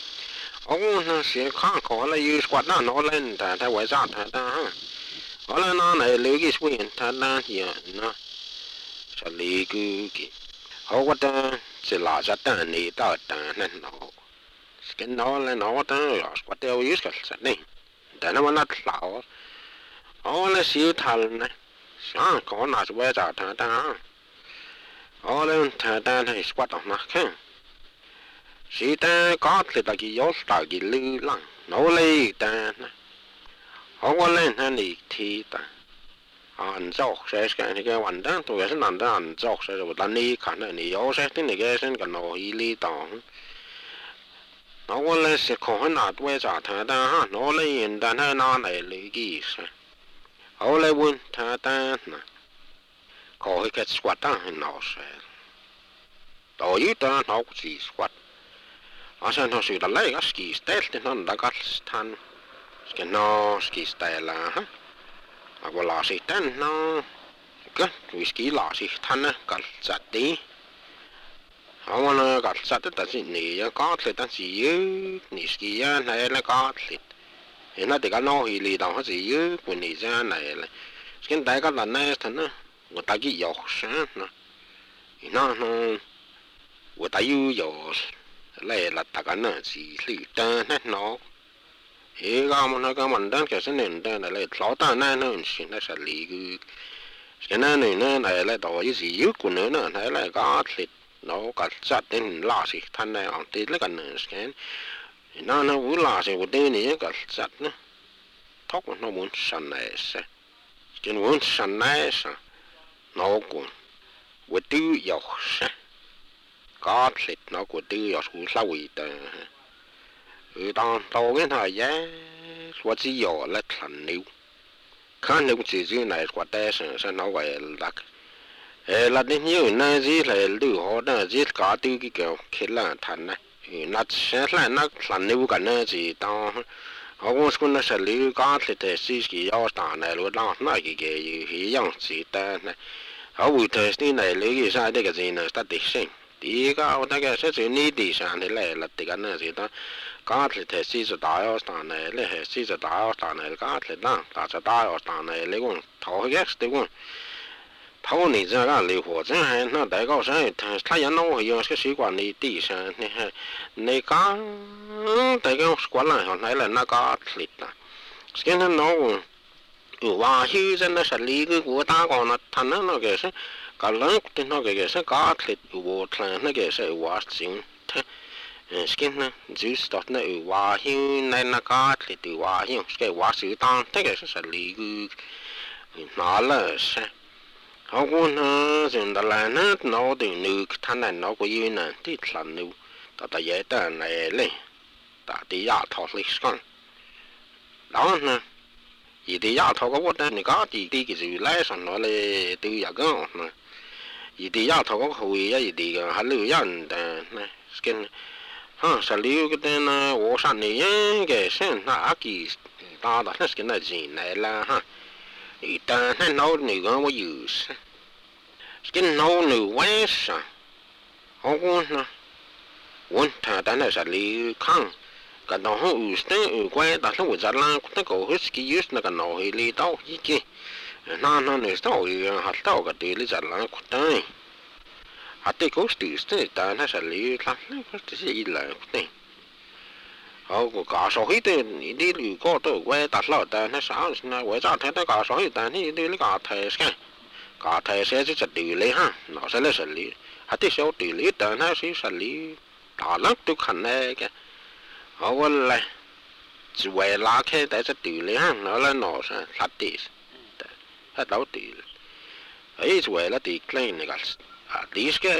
[SPEAKER 7] ông nó sẽ khác có là use quạt nó lên ta ta quay ra ta ha có là nó này lấy cái swing ta nó hiện nó sẽ lấy cái họ có ta sẽ là ra ta này ta nên nó cái nó là nó ta có tiêu use cái gì này,แต่nó nó lão, là siêu thằng này, sáng có nào sẽ về trả thằng ta, là thằng ta này squat ở nè, cái, siêu ta có thì ta chỉ có ta chỉ lưu lăng, nó lấy ta, có lên thằng này thì ta, ăn dọc sẽ cái vấn đề tôi sẽ làm ta ăn dọc sẽ rồi ta này khả năng này yếu sẽ thế này cái sẽ cái nó ý lý tòng nó có lẽ sẽ không nào quay trả thà ta ha nó lấy hiện tại nó này lấy cái gì họ lấy buôn thà ta nè có cái squat ta nó sẽ đối với ta nó cũng chỉ squat ở trên nó sẽ lấy cái ski style thì nó đã có thành cái nó ski style là ha à có là sĩ tên nó cái ski là sĩ thành á cái chặt đi họ nó gặp sát tất cả gì có thể ta chỉ nhỉ gì này là có thể thì nó thì cái nó thì lì đầu gì quần nhỉ ra này là cái đại cái lần này thằng nó người ta cái dọc sáng nè nó người ta yêu dọc lại là tất cả nó chỉ lì ta nó thì cái mình đang cái sinh này là lão ta này nó sinh nó sẽ lì cái này là đầu cái gì của nó này là có thể nó cả chặt đến lá gì thanh này ông tí lấy cái nữa cái nó vui lá gì của tên này cả chặt nữa thóc nó muốn săn này sẽ cái muốn săn này sẽ nó cũng của tiêu dọc sẽ có thịt nó của tiêu dọc của sao vậy ta đang tàu cái thời gian của chỉ dọ là thành níu khá níu chỉ dưới này của ta sẽ nó gọi là là đến nhiều nơi gì là lưu họ đó gì cả từ cái kiểu khi là thành này nó sẽ là nó thành lưu cái nơi gì đó họ cũng nó sẽ lưu cả thì thế gì cái yếu tố này luôn đó nó cái gì dạng gì đó này họ vui thời đi này lấy cái sao đây cái gì nữa ta đi xem đi cái ta cái sẽ chỉ đi đi sang thế này là đi cái này gì đó có thể thể sĩจะตายở đàn này lấy hệ sĩจะตายở đàn này có thể đó taจะตายở đàn này lấy con thầu cái đấy con thầu này这个离火真还那大高山他人弄有些习惯你地上你讲大家惯了好来了那个里的现在弄ว่าฮิวจะน่าจะลีกูกูตาก่อนนะท่านนั่นก็是ก็เรื่องที่นั่นก็是ก็คลิดวัวทางนั่นก็是ว่าจริงสกินนะจุดต่อนั่นว่าฮิวในนักก็คลิดว่าฮิวสกิว่าสื่อต่างแต่ก็是ลีกูน่าละใช่เขาก็นะจึงแต่ละนั่นเราถึงนึกท่านนั้นเราก็ยืนนั่นที่หลังนึกแต่ยังแต่ไหนเลยแต่ที่ยาทอดลิสกันแล้วนะอีที่ยาทอก็ว่าแต่นี่ก็ที่กิจวิไลสันนั่นเลยตัวอย่างก็นะอีที่ยาทอก็คุยอีที่ก็ฮัลโหลยันแต่นะสกินสลิวก็แต่นะว่าสันนี่ยังแกเส้นนะอากีตาแต่สกินน่ะจีนไหนละฮะอีแต่นั่นเราหนึ่งก็ว่าอยู่สกินเราหนึ่งเวสเขาก็นะวันถ้าแต่นั่นสลิวข้างก็ต้องหูซึ่งกว่าแต่ถ้าว่าจะล้างก็ต้องหูสกิยุสนะก็น้อยเลยเต้าอีกนั่นเนี่ยเต้าหัดเต้าก็ตีเลยจะล้างก็ได้หัดที่เขาตีซึ่งแต่ถ้าสลิวล้างก็จะอีหลังก็ได้เขาก็กาสอยตัวนี่ดีหรือก็ตัวกว่าแต่ละแต่ถ้าสาวนะว่าจะถ้ากาสอยแต่นี่ดีเลยกาเทสกันกาเทสจะตีเลยฮะน่าจะเลยสลิวหัดที่เขาตีเลยแต่ถ้าสลิวตาลักตุกขันเลยกันhọ có là chỉ về lá cái tại sao tự lấy hàng nó là nó sẽ phát đi hết đâu tự ấy chỉ về là tự lên này cái đi cái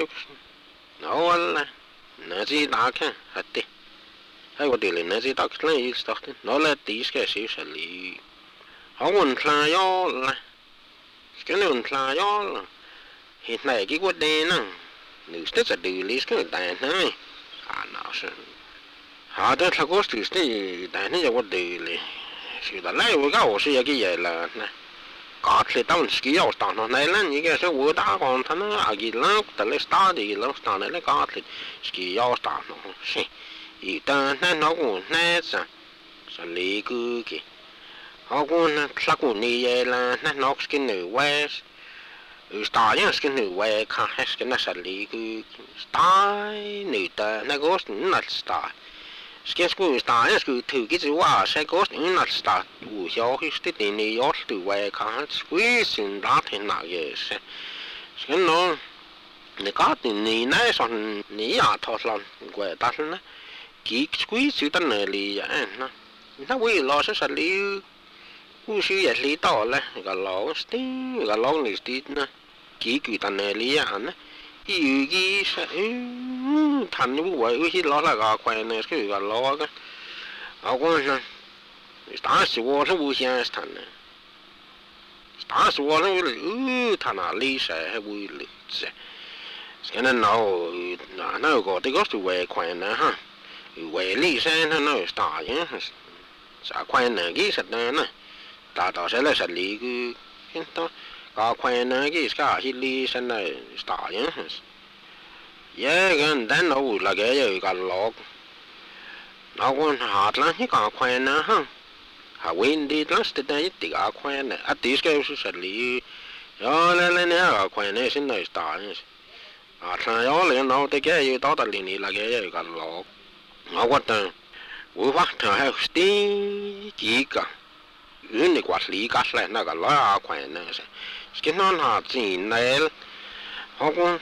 [SPEAKER 7] nó là nó chỉ đá cái hết đi hay có tự lên nó chỉ đá cái lên nó là đi cái sự xử lý họ muốn là do là cái này muốn là do là hiện nay cái vấn đề nè nếu sẽ tự lý cái tài này nó sẽ họ đã thắc mắc từ này tại này có đềเลยsự là lại vừa có sự cái gì là có thể tao ski ở tao nó này là những cái số vừa đã còn thằng nó cái là tại là start đi là start này là có thể ski ở tao nó xí ý ta nó cũng nè sao xử lý cái họ cũng thắc mắc này là nó ski nữ west start những ski nữ west khác ski nó xử lý cái start nữ ta nó có nó start skin school start is good to get you are say goes in not start u yo his the ni yo to way can't squeeze in that in na yes skin no ni ka ni na son ni ya thos lon quay ta na ki squeeze ta na li ya na na we lo sa li u shi ya li to la ga lo sti ga lo ni sti na ki ta na li ya na ý nghĩ sẽ thành những buổi khi lo là gà quen này cái gà lo cái họ có sao ta sử dụng nó vui xem thành này ta sử dụng nó thành là lý sẽ hay vui lý sẽ cái này nó có cái sự về quen nữa ha về lý sẽ nó ta nhé sẽ quen này cái sự này nè ta sẽ là xử lý cái đó có quen nữa cái cả khi đi sang này start nhé, cái đến đâu là cái gì cả lọ, nó còn hạt lắm cái có quen nữa ha, hà quên đi lắm thì đây thì có quen này, tí cái xử lý, rồi lên này có quen này xin này start nhé, thằng đó lên đâu thì cái gì đó là liền là cái gì cả lọ, nó có tên, vô vắt thằng hay tí chỉ cả này quản lý các loại nó cả lo quen này cái non hạt gì này họ cũng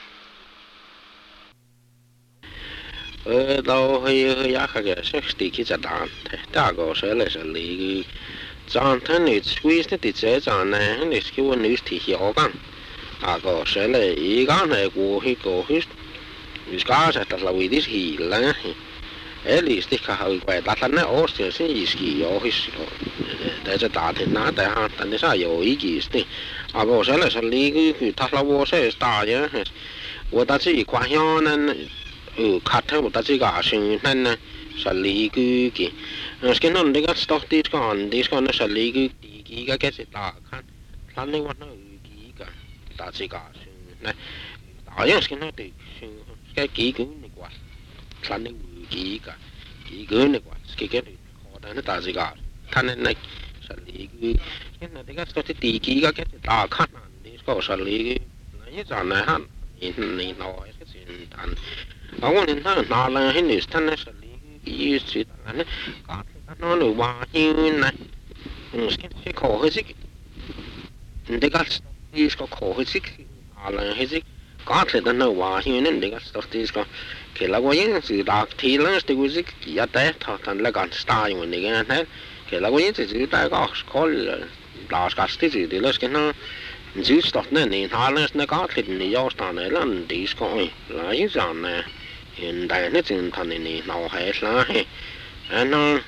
[SPEAKER 7] đâu hơi giá cái sẽ tí cái giật đạn ta có sẽ là xử lý chọn thế này squeeze thì dễ chọn này này cái vấn đề thì hiểuกันcó sẽ là ý cái này của cái cái sẽ là vì thì là ấy thì cái hơi quay đặt lên nó sẽ sẽ ý hiểu để cho ta thì nó tại ha tại sao hiểu ý gì thì có sẽ là xử lý cái thật là vô sẽ ta nhé vô ta chỉ quan nhau nên khát theo một ta chỉ cả sinh nên xử lý cái nó để cái stock đi còn nó xử lý cái gì ta khát nên nó cái cả ta chỉ cả nè ở những cái nó thì cái kỹ cứ này quá thân này kỹ cả kỹ cứ này quá cái khó đó nó ta gì cả thân này xử lý cái này cái số thì kỹ cái ta khăn đi có xử lý cái chọn này hắn này nói cái chuyện thành ở ngoài này nó là cái này thân này xử lý cái chuyện này nó được bao nhiêu này cái khó hơn xích để cái cái khó hơn xích là hết xích có thể nó bao nhiêu nên để cái cái là cái sự đặc thì là cái cái xích cái đấy thằng là cái style của này cái này cái là cái sự đại có là cái style thì là cái nó giữ start này nó là có thể này do start này là đi coi là những dạng này hiện tại nó chỉ thằng này nó hay là nó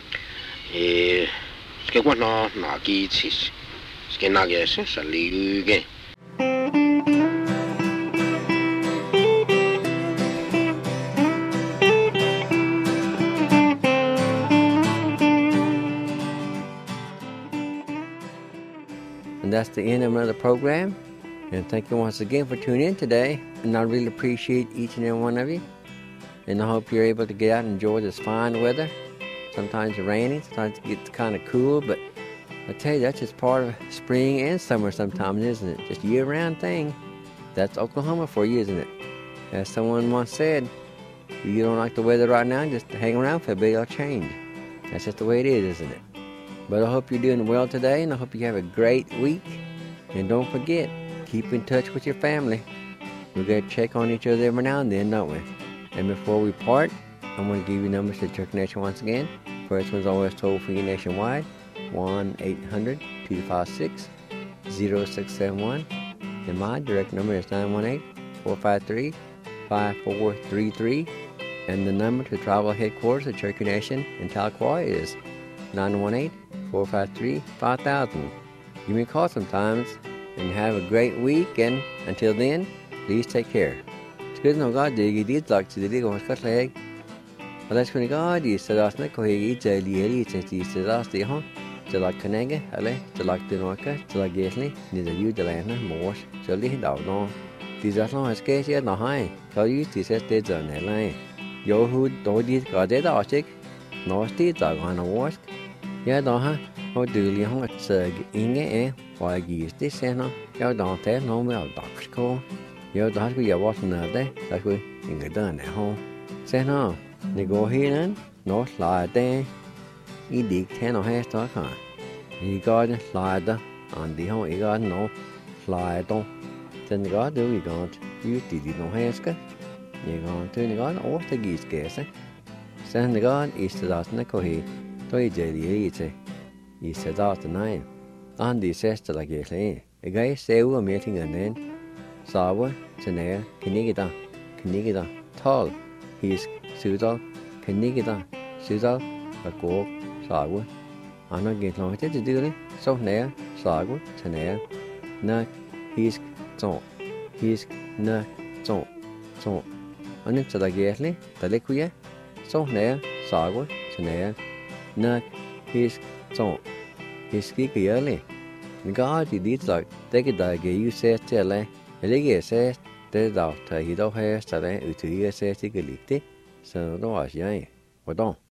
[SPEAKER 7] cái quan nó cái gì cái nào cái xử lý cái
[SPEAKER 2] And that's the end of another program. And thank you once again for tuning in today. And I really appreciate each and every one of you. And I hope you're able to get out and enjoy this fine weather. Sometimes it's raining, sometimes it gets kind of cool, but I tell you, that's just part of spring and summer sometimes, isn't it? Just a year-round thing. That's Oklahoma for you, isn't it? As someone once said, if you don't like the weather right now, just hang around for a bit, it'll change. That's just the way it is, isn't it? But I hope you're doing well today, and I hope you have a great week. And don't forget, keep in touch with your family. We've got to check on each other every now and then, don't we? And before we part, I'm going to give you numbers to Church Nation once again. First one's always toll-free nationwide, 1-800-256-0671. And my direct number is 918-453-5433. And the number to tribal headquarters of Cherokee Nation in Tahlequah is 918-453-5000. Give me a call sometimes, and have a great week, and until then, please take care. It's good to know God did. You did like to do it. Cut leg. But that's when God is so that's not going to eat a little. It's so that's the home. To like Canega, Ale, to like the Norca, to like Gately, neither you, the Lana, Morse, so little dog no. These are long as case yet no high. Tell you, this is dead on that line. Yo, who don't eat God dead or sick? No, still dog on a wash. Yeah, don't ha. Hồi từ liền không sợ ý nghĩa hoặc gì tí xe nó do đó thế nó mới ở đọc cô do đó bây giờ bắt nợ đấy tại vì người ta này không xe nó này go hi nó lại thế ý đi thế nó hết đó cả ý có lại đó anh đi không ý có nó lại đó chân có được ý có yêu tỷ nó hết cái này còn thứ này có nó thế gì kể xe này có ý đó nó có hi tôi giờ đi chứ I said out the nine. Andy says to like it, a guy say we're meeting and then Sawa, Tanea, Kanigida, tall. He's Sudal, Kanigida, Sudal, a go, Sawa. I'm not getting long to do it. So near, Sawa, Tanea, Nut, he's so. He's nut, so. And it's like it, the liquid, so near, Sawa, Tanea, Nut, he's so. He's kiki early. The God he did like take it like you said tell a lady says there's out he don't have to say to you says he could lift it. So don't watch, yeah. What don't?